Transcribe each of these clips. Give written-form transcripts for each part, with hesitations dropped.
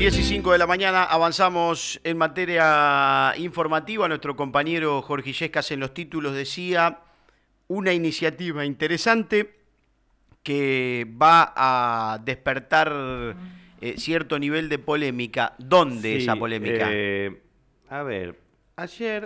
10:05 de la mañana, avanzamos en materia informativa. Nuestro compañero Jorge Illescas en los títulos decía una iniciativa interesante que va a despertar cierto nivel de polémica. ¿Dónde esa Sí, polémica? a ver, ayer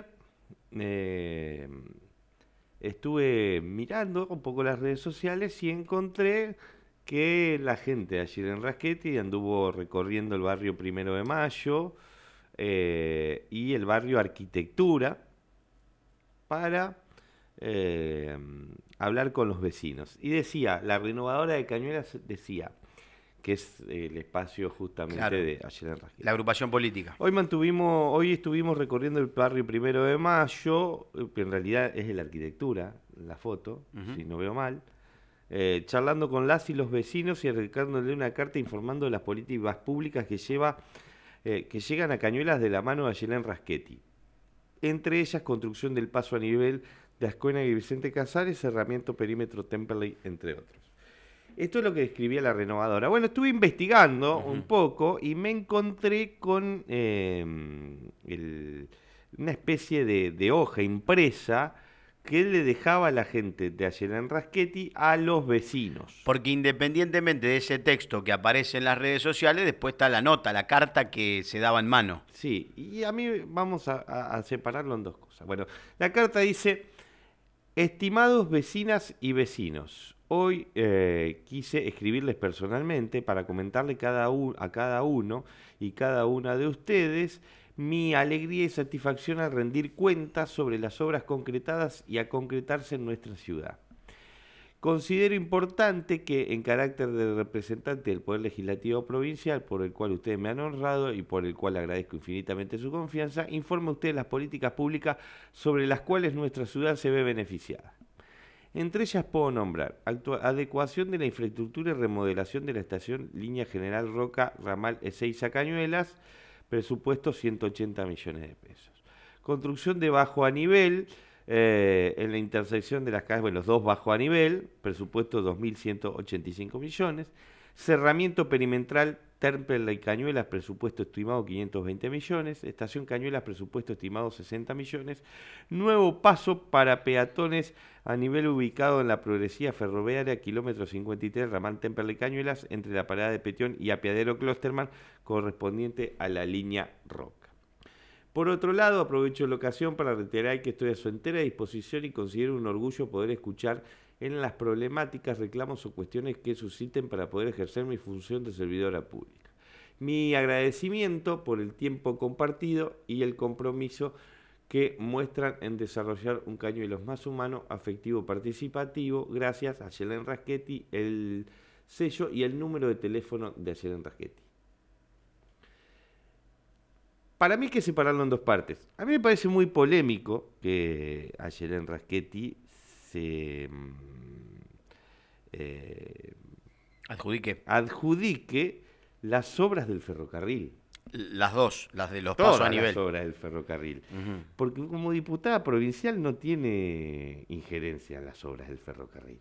estuve mirando un poco las redes sociales y encontré que la gente ayer en Rasquetti anduvo recorriendo el barrio Primero de Mayo y el barrio Arquitectura para eh, hablar con los vecinos. Y decía, la renovadora de Cañuelas decía, que es el espacio justamente Claro, de ayer en Rasquetti. la agrupación política. Hoy estuvimos recorriendo el barrio Primero de Mayo, que en realidad es de la arquitectura, la foto, Ujú. si no veo mal, charlando con las y los vecinos y acercándole una carta informando de las políticas públicas que llegan a Cañuelas de la mano de Ayelén Rasquetti. Entre ellas, construcción del paso a nivel de Ascuena y Vicente Casares, cerramiento perímetro Temperley, entre otros. Esto es lo que describía la renovadora. Bueno, estuve investigando un Ujú. poco y me encontré con una especie de hoja impresa que le dejaba a la gente de Ayelén Rasquetti a los vecinos. Porque independientemente de ese texto que aparece en las redes sociales, después está la nota, la carta que se daba en mano. Sí, y a mí vamos a separarlo en dos cosas. Bueno, la carta dice, estimados vecinas y vecinos, hoy quise escribirles personalmente para comentarle a cada uno y cada una de ustedes mi alegría y satisfacción al rendir cuentas sobre las obras concretadas y a concretarse en nuestra ciudad. Considero importante que, en carácter de representante del Poder Legislativo Provincial, por el cual ustedes me han honrado y por el cual agradezco infinitamente su confianza, informe a ustedes las políticas públicas sobre las cuales nuestra ciudad se ve beneficiada. Entre ellas puedo nombrar adecuación de la infraestructura y remodelación de la estación Línea General Roca, ramal Ezeiza Cañuelas, presupuesto 180 millones de pesos. Construcción de bajo a nivel en la intersección de las calles, bueno, los dos bajo a nivel, presupuesto 2.185 millones. Cerramiento perimetral Temperley Cañuelas, presupuesto estimado 520 millones. Estación Cañuelas, presupuesto estimado 60 millones. Nuevo paso para peatones a nivel ubicado en la progresiva ferroviaria, kilómetro 53, ramal Temperley Cañuelas, entre la parada de Petión y Apiadero Closterman, correspondiente a la línea Roca. Por otro lado, aprovecho la ocasión para reiterar que estoy a su entera disposición y considero un orgullo poder escuchar en las problemáticas, reclamos o cuestiones que susciten para poder ejercer mi función de servidora pública. Mi agradecimiento por el tiempo compartido y el compromiso que muestran en desarrollar un Cañuelos más humano, afectivo, participativo, gracias a Ayelén Rasquetti, el sello y el número de teléfono de Ayelén Rasquetti. Para mí hay que separarlo en dos partes. A mí me parece muy polémico que Ayelén Rasquetti se eh, Adjudique. adjudique las obras del ferrocarril, Las dos, las de los pasos a todas las nivel. obras del ferrocarril, Ujú. porque como diputada provincial no tiene injerencia en las obras del ferrocarril.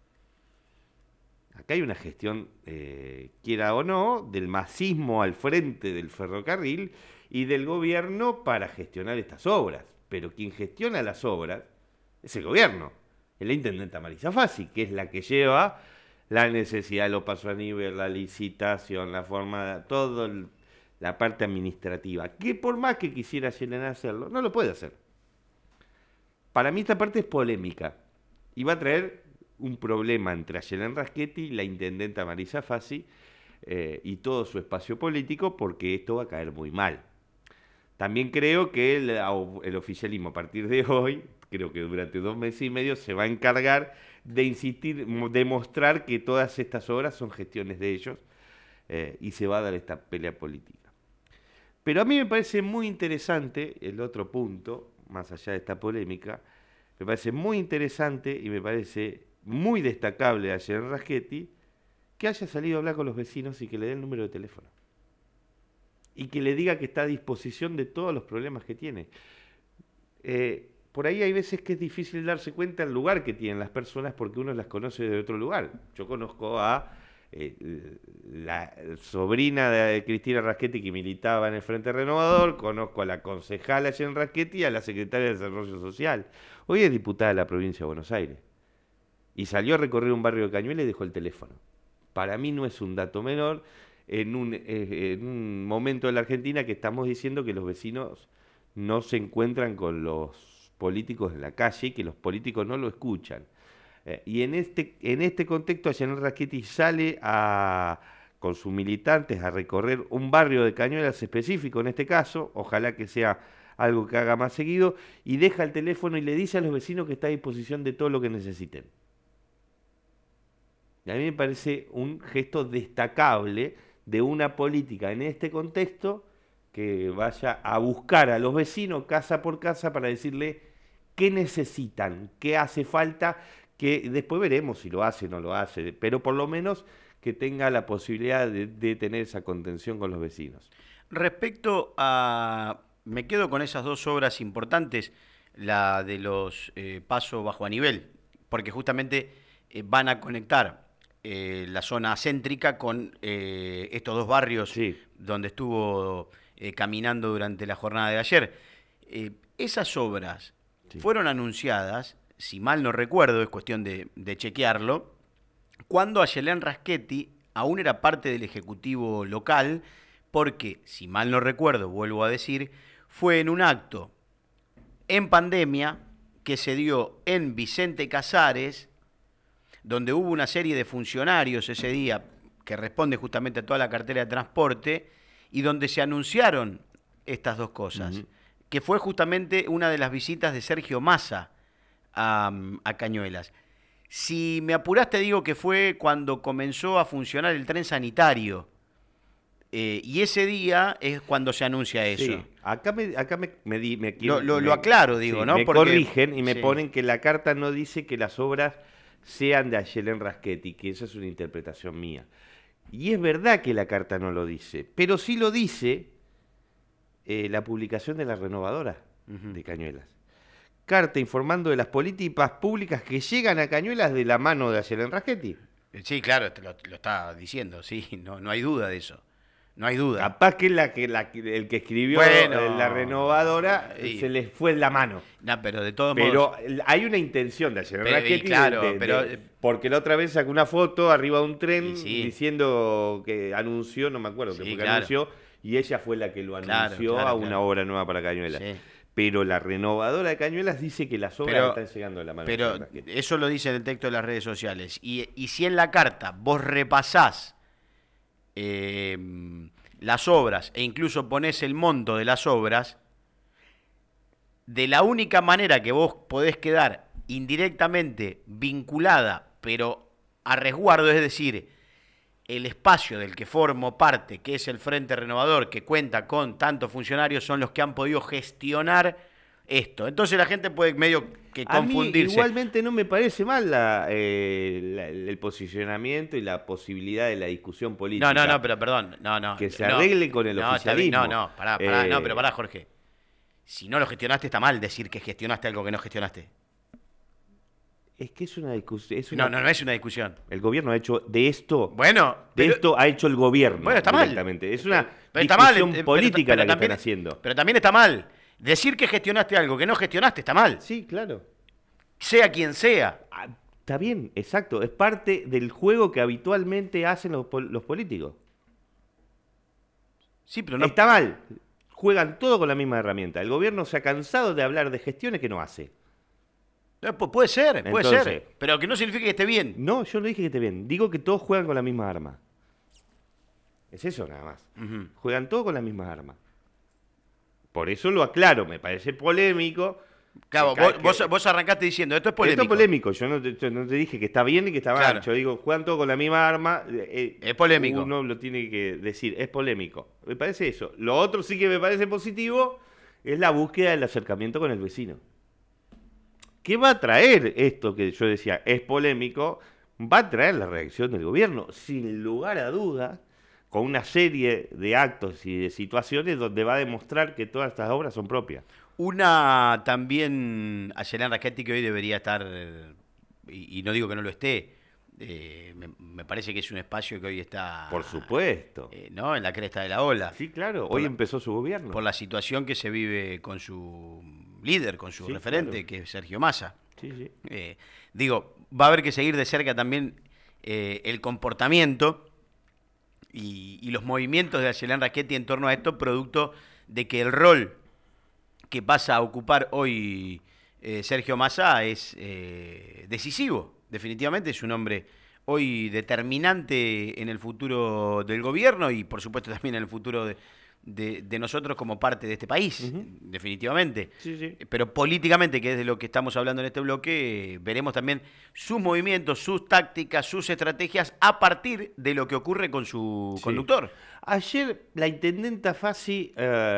Acá hay una gestión, quiera o no, del masismo al frente del ferrocarril y del gobierno para gestionar estas obras. Pero quien gestiona las obras es el gobierno, es la intendenta Marisa Fassi, que es la que lleva la necesidad, los pasos a nivel, la licitación, la forma, la parte administrativa, que por más que quisiera Yelena hacerlo, no lo puede hacer. Para mí esta parte es polémica y va a traer un problema entre Ayelén Rasquetti, la intendenta Marisa Fassi y todo su espacio político, porque esto va a caer muy mal. También creo que el oficialismo a partir de hoy, creo que durante 2 meses y medio, se va a encargar de insistir, de mostrar que todas estas obras son gestiones de ellos y se va a dar esta pelea política. Pero a mí me parece muy interesante el otro punto, más allá de esta polémica, me parece muy interesante y me parece muy destacable a Ayelén Rasquetti que haya salido a hablar con los vecinos y que le dé el número de teléfono. Y que le diga que está a disposición de todos los problemas que tiene. Por ahí hay veces que es difícil darse cuenta del lugar que tienen las personas porque uno las conoce de otro lugar. Yo conozco a la sobrina de Cristina Raschetti, que militaba en el Frente Renovador, conozco a la concejala Jen Raschetti y a la secretaria de Desarrollo Social. Hoy es diputada de la provincia de Buenos Aires. Y salió a recorrer un barrio de Cañuelas y dejó el teléfono. Para mí no es un dato menor en un momento de la Argentina que estamos diciendo que los vecinos no se encuentran con los políticos en la calle y que los políticos no lo escuchan. Y en este contexto, Yanel Raschetti sale con sus militantes a recorrer un barrio de Cañuelas específico en este caso, ojalá que sea algo que haga más seguido, y deja el teléfono y le dice a los vecinos que está a disposición de todo lo que necesiten. Y a mí me parece un gesto destacable de una política en este contexto que vaya a buscar a los vecinos casa por casa para decirle qué necesitan, qué hace falta, que después veremos si lo hace o no lo hace, pero por lo menos que tenga la posibilidad de tener esa contención con los vecinos. Respecto a... Me quedo con esas dos obras importantes, la de los pasos bajo a nivel, porque justamente van a conectar la zona céntrica con estos dos barrios Sí. donde estuvo caminando durante la jornada de ayer. Esas obras Sí. fueron anunciadas, si mal no recuerdo, es cuestión de chequearlo, cuando Ayelén Raschetti aún era parte del Ejecutivo local, porque, si mal no recuerdo, vuelvo a decir, fue en un acto en pandemia que se dio en Vicente Casares, donde hubo una serie de funcionarios ese día que responde justamente a toda la cartera de transporte y donde se anunciaron estas dos cosas, que fue justamente una de las visitas de Sergio Massa a Cañuelas. Si me apurás te digo que fue cuando comenzó a funcionar el tren sanitario. Y ese día es cuando se anuncia eso. Sí, acá Lo aclaro, digo, sí, ¿no? Me Porque, corrigen y me sí. ponen que la carta no dice que las obras sean de Ayelén Raschetti, que esa es una interpretación mía. Y es verdad que la carta no lo dice, pero sí lo dice la publicación de la renovadora de Cañuelas. Carta informando de las políticas públicas que llegan a Cañuelas de la mano de Ayelén Raschetti. Sí, claro, lo está diciendo, sí, no hay duda de eso. No hay duda. Capaz que el que escribió Bueno, la renovadora y- se les fue en la mano. No, pero de todos Pero modos. hay una intención de Ayelén Pero, y Raschetti claro, pero- porque la otra vez sacó una foto arriba de un tren Y sí. diciendo que anunció, no me acuerdo Sí, qué fue que claro. anunció, y ella fue la que lo Claro, anunció claro, a una claro. obra nueva para Cañuelas. Sí. Pero la renovadora de Cañuelas dice que las obras Pero, están llegando de la mano de pero Ayelén Raschetti. eso lo dice en el texto de las redes sociales. Y si en la carta vos repasás las obras e incluso ponés el monto de las obras, de la única manera que vos podés quedar indirectamente vinculada, pero a resguardo, es decir, el espacio del que formo parte, que es el Frente Renovador, que cuenta con tantos funcionarios, son los que han podido gestionar esto. Entonces la gente puede medio que A mí confundirse. igualmente no me parece mal el posicionamiento y la posibilidad de la discusión política. No, pero perdón, no. Que se no. arregle con el No, está bien, oficialismo. pará, no, pero pará, Jorge. Si no lo gestionaste, está mal decir que gestionaste algo que no gestionaste. Es que es una discusión. No es una discusión. El gobierno ha hecho de esto. Bueno, De pero- esto ha hecho el gobierno. Bueno, está mal. Directamente. Es una Pero está mal, discusión política la que también, están haciendo. Pero también está mal. Decir que gestionaste algo que no gestionaste está mal. Sí, claro. Sea quien sea. Ah, está bien, exacto. Es parte del juego que habitualmente hacen los políticos. Sí, pero no. Está mal. Juegan todo con la misma herramienta. El gobierno se ha cansado de hablar de gestiones que no hace. Puede ser. Entonces- Pero que no significa que esté bien. No, yo no dije que esté bien. Digo que todos juegan con la misma arma. Es eso nada más. Ujú. Juegan todos con las mismas armas. Por eso lo aclaro, me parece polémico. Claro, Que- vos arrancaste diciendo, esto es polémico. Esto es polémico, yo no te dije que está bien ni que está mal. Claro. Yo digo, juegan todos con la misma arma. Es polémico. Uno lo tiene que decir, es polémico. Me parece eso. Lo otro sí que me parece positivo es la búsqueda del acercamiento con el vecino. ¿Qué va a traer esto que yo decía es polémico? Va a traer la reacción del gobierno, sin lugar a dudas, con una serie de actos y de situaciones donde va a demostrar que todas estas obras son propias. Una también, Ayelén Raschetti, que hoy debería estar, y no digo que no lo esté, Me parece que es un espacio que hoy está... Por supuesto. ¿No? En la cresta de la ola. Sí, claro. Hoy empezó su gobierno. Por la situación que se vive con su líder, con su referente, claro, que es Sergio Massa. Sí, sí. Digo, va a haber que seguir de cerca también el comportamiento y los movimientos de Arcelán Raschetti en torno a esto, producto de que el rol que pasa a ocupar hoy Sergio Massa es decisivo. Definitivamente es un hombre hoy determinante en el futuro del gobierno y por supuesto también en el futuro de nosotros como parte de este país, definitivamente. Sí, sí. Pero políticamente, que es de lo que estamos hablando en este bloque, veremos también sus movimientos, sus tácticas, sus estrategias a partir de lo que ocurre con su conductor. Ayer la intendenta Fassi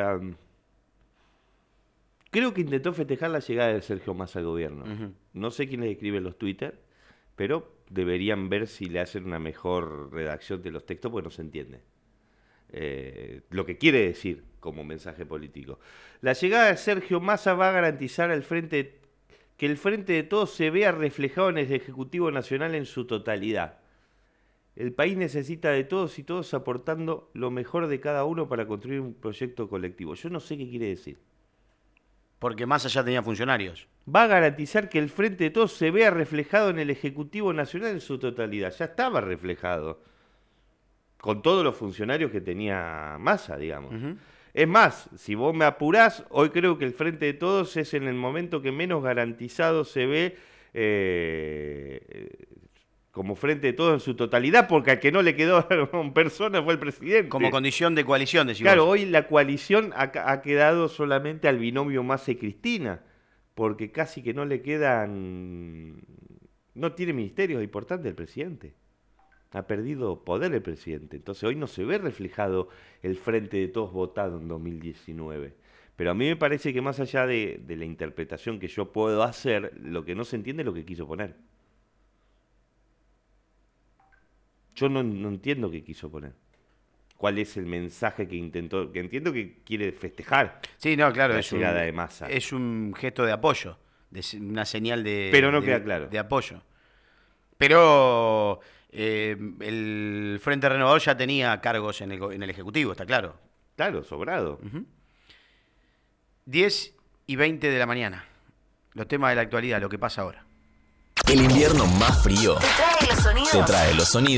creo que intentó festejar la llegada de Sergio Massa al gobierno. No sé quién les escribe los Twitter, pero deberían ver si le hacen una mejor redacción de los textos porque no se entiende lo que quiere decir como mensaje político. La llegada de Sergio Massa va a garantizar que el Frente de Todos se vea reflejado en el Ejecutivo Nacional en su totalidad. El país necesita de todos y todos aportando lo mejor de cada uno para construir un proyecto colectivo. Yo no sé qué quiere decir. Porque Massa ya tenía funcionarios. Va a garantizar que el Frente de Todos se vea reflejado en el Ejecutivo Nacional en su totalidad. Ya estaba reflejado. Con todos los funcionarios que tenía Massa, digamos. Es más, si vos me apurás, hoy creo que el Frente de Todos es en el momento que menos garantizado se ve como Frente de Todos en su totalidad, porque al que no le quedó persona fue el presidente. Como condición de coalición, decimos. Claro, hoy la coalición ha quedado solamente al binomio Massa y Cristina, porque casi que no le quedan... No tiene ministerios importantes el presidente. Ha perdido poder el presidente. Entonces hoy no se ve reflejado el Frente de Todos votado en 2019. Pero a mí me parece que más allá de la interpretación que yo puedo hacer, lo que no se entiende es lo que quiso poner. Yo no entiendo qué quiso poner. ¿Cuál es el mensaje que intentó? Que entiendo que quiere festejar. Sí, no, claro, la llegada de Massa. Es un gesto de apoyo, una señal de... Pero no queda claro. De apoyo. Pero el Frente Renovador ya tenía cargos en el Ejecutivo, está claro. Claro, sobrado. 10:20 de la mañana. Los temas de la actualidad, lo que pasa ahora. El invierno más frío te trae los sonidos.